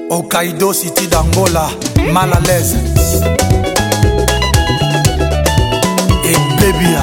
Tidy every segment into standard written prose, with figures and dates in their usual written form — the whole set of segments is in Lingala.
Hokkaido City d'Angola, mal à l'aise. Et Bébia.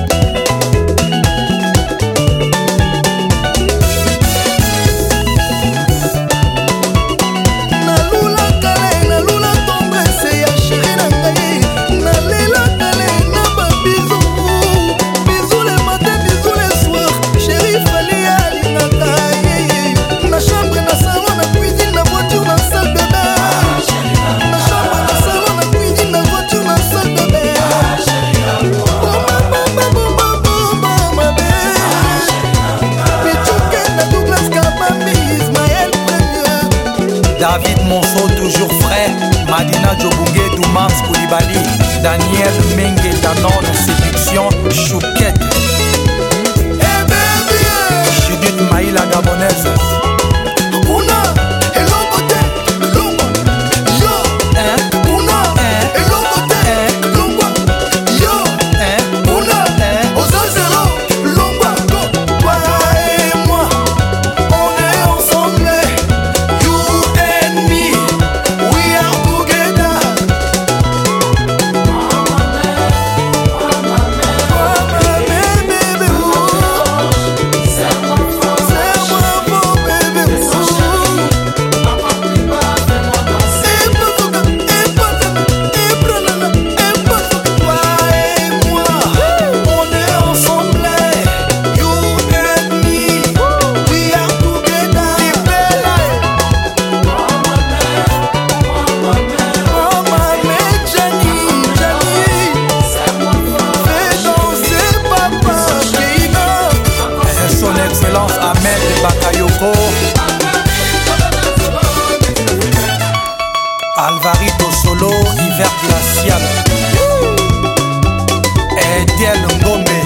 David Monceau toujours frais, Madina Djobungé, Doumars Koulibaly, Daniel Mengue, Danone, Séduction, Chouquette, Judith Maïla Gabonaise. Alvarito Solo, hiver glacial. Ediel Ngombe.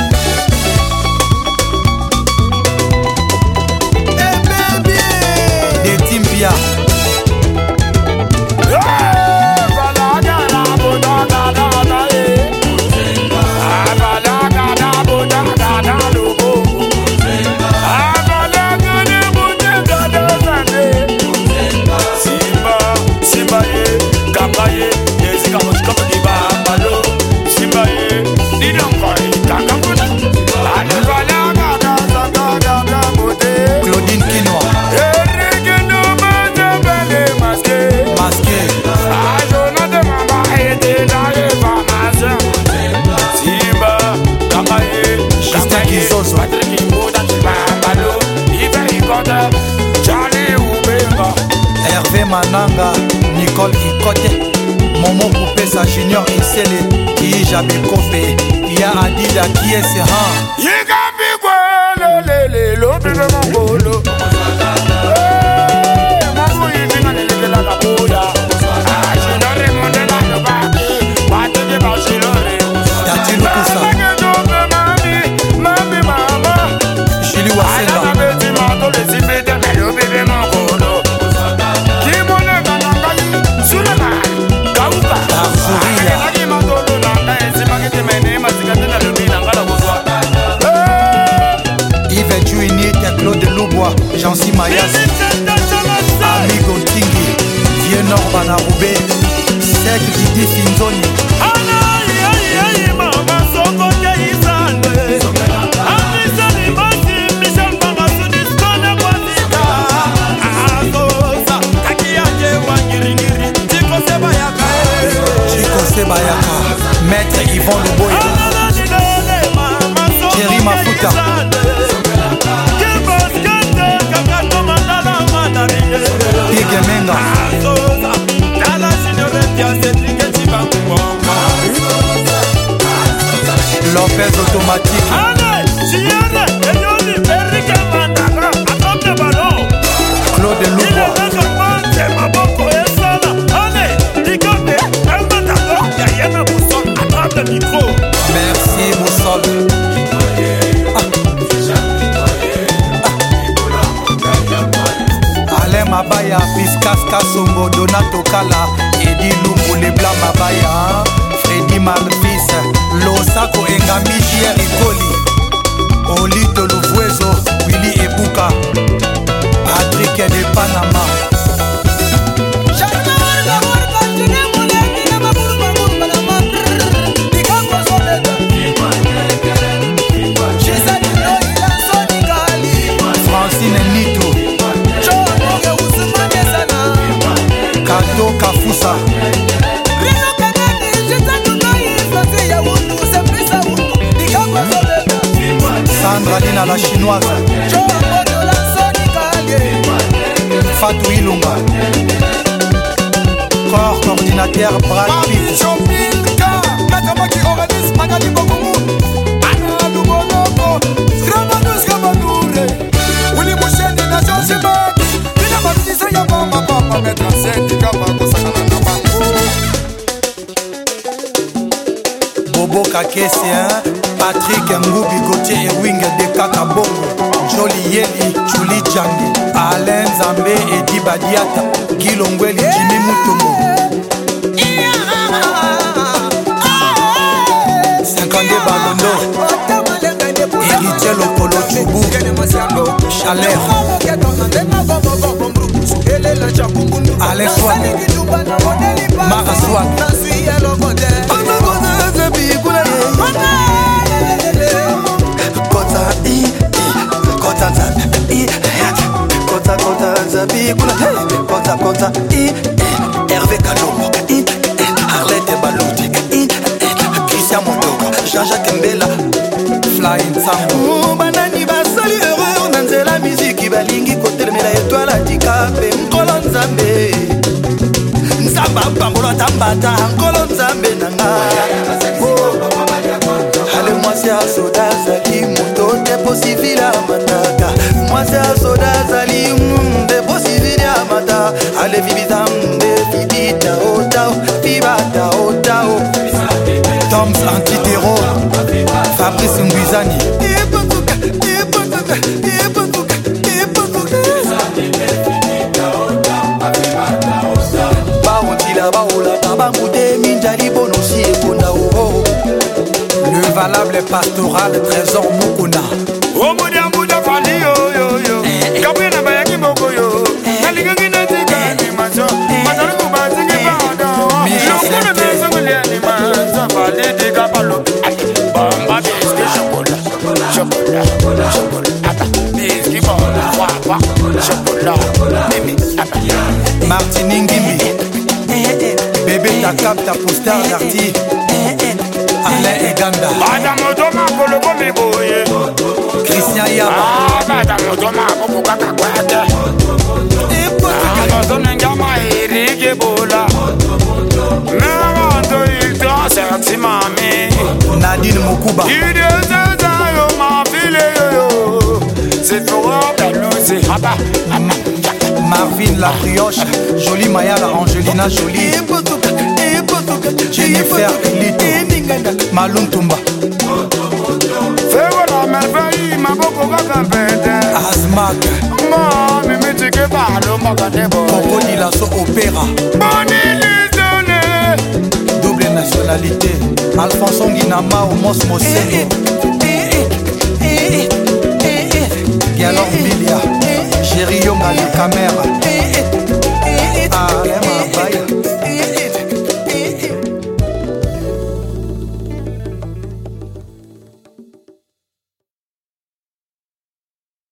Des Timbia. Hervé Mananga, Nicole Kikote, Momo Poupessa Junior Isele, Ija Bekope, Ya Adida qui est Sehan. Jansi Mayas, Amigo Tingi, Vieux Nord Banaroubé, Sec Didi Finzoni. Chico Sebayaka, Maître Yvon Luboya, Thierry Mafuta. Menga Lopez automatique Claude Loubois. Merci Boussol. Sandra Lina la chinoise, Fatou Ilunga, corps coordinateur Brad Pitt, Bobo Kakesi, Patrick Ngoubi Gauthier et Wing de Kakabongo, Joli Yeli, Chuli Djangi, Alain Zambé et Dibadiata, Guy Longweli, Jimmy Mutombo, 52 Balondo, Héritier Lokolo Tchoubou, Chalère, Alain Swag, Mara Swag, Hervé Kalombo, Arlette Balouti, Christian Mondoko, Jean-Jacques Mbela, Flying Sambo, Banani basali heureux nanzela musique balingi kotelemela étoile handicapé nkolo nzambe nzamba pambola tambata nkolo nzambe nanga ale mwasi ya soda zali moto depo civil ya mataka mwasi ya soda zali depo civil ya mata ale vibizambe vibita otao vibata otao Toms Antitero, Fabrice Ngwizani, le valable pastoral Trésor Mukuna, Martini Ngimbi, bébé ta cap ta poster d'arty, Alain Eganda, Christian Yaba, Nadine Mokuba, Marvin La Brioche, Jolie Mayala, Angelina Jolie, Jennifer Lito, Malum Tumba, Azmak, Coco Dilasso Opéra, double nationalité, Alphonse Nguinama ou Mos Moselo,